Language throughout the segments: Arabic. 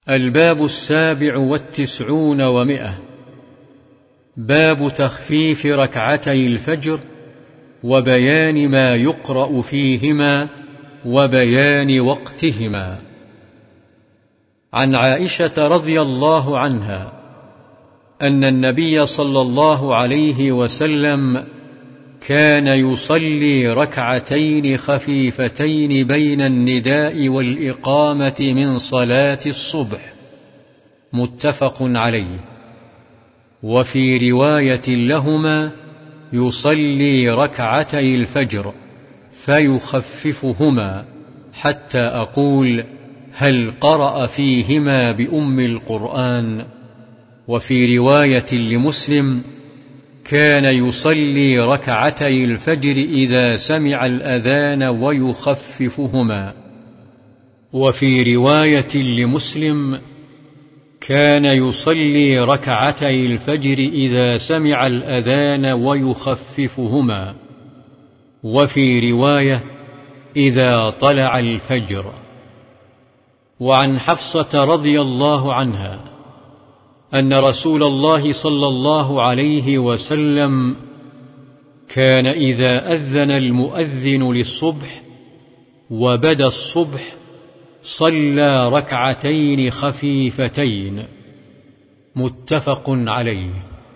الباب 97 و100. باب تخفيف ركعتي الفجر وبيان ما يقرأ فيهما وبيان وقتهما. عن عائشة رضي الله عنها أن النبي صلى الله عليه وسلم كان يصلي ركعتين خفيفتين بين النداء والإقامة من صلاة الصبح، متفق عليه. وفي رواية لهما يصلي ركعتي الفجر فيخففهما حتى أقول هل قرأ فيهما بأم القرآن. وفي رواية لمسلم كان يصلي ركعتي الفجر إذا سمع الأذان ويخففهما. وفي رواية لمسلم كان يصلي ركعتي الفجر إذا سمع الأذان ويخففهما. وفي رواية إذا طلع الفجر. وعن حفصة رضي الله عنها أن رسول الله صلى الله عليه وسلم كان إذا أذن المؤذن للصبح وبدا الصبح صلى ركعتين خفيفتين، متفق عليه.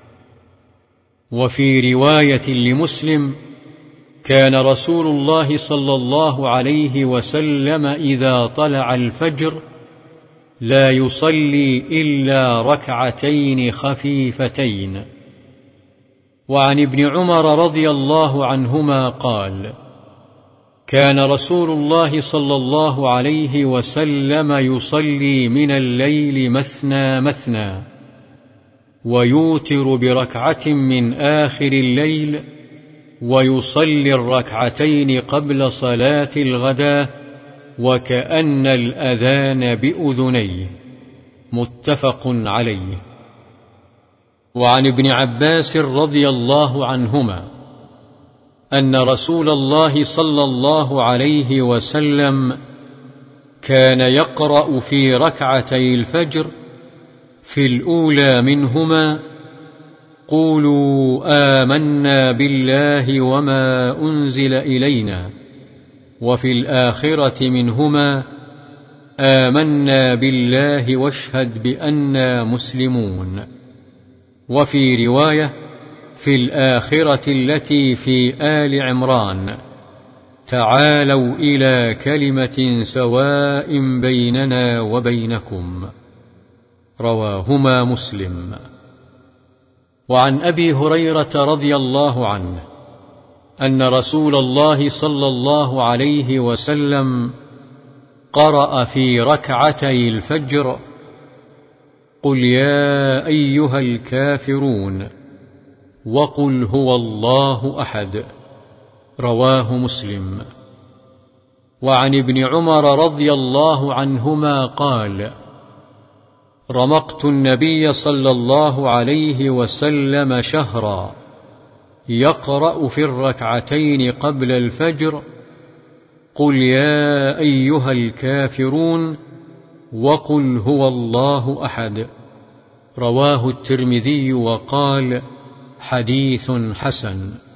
وفي رواية لمسلم كان رسول الله صلى الله عليه وسلم إذا طلع الفجر لا يصلي إلا ركعتين خفيفتين. وعن ابن عمر رضي الله عنهما قال: كان رسول الله صلى الله عليه وسلم يصلي من الليل مثنى مثنى، ويوتر بركعة من آخر الليل، ويصلي الركعتين قبل صلاة الغداة وكأن الأذان بأذنيه، متفق عليه. وعن ابن عباس رضي الله عنهما أن رسول الله صلى الله عليه وسلم كان يقرأ في ركعتي الفجر في الأولى منهما: قولوا آمنا بالله وما أنزل إلينا، وفي الآخرة منهما: آمنا بالله واشهد بأننا مسلمون. وفي رواية في الآخرة التي في آل عمران: تعالوا إلى كلمة سواء بيننا وبينكم. رواهما مسلم. وعن أبي هريرة رضي الله عنه أن رسول الله صلى الله عليه وسلم قرأ في ركعتي الفجر: قل يا أيها الكافرون، وقل هو الله أحد. رواه مسلم. وعن ابن عمر رضي الله عنهما قال: رمقت النبي صلى الله عليه وسلم شهرا يقرأ في الركعتين قبل الفجر: قل يا أيها الكافرون، وقل هو الله أحد. رواه الترمذي وقال: حديث حسن.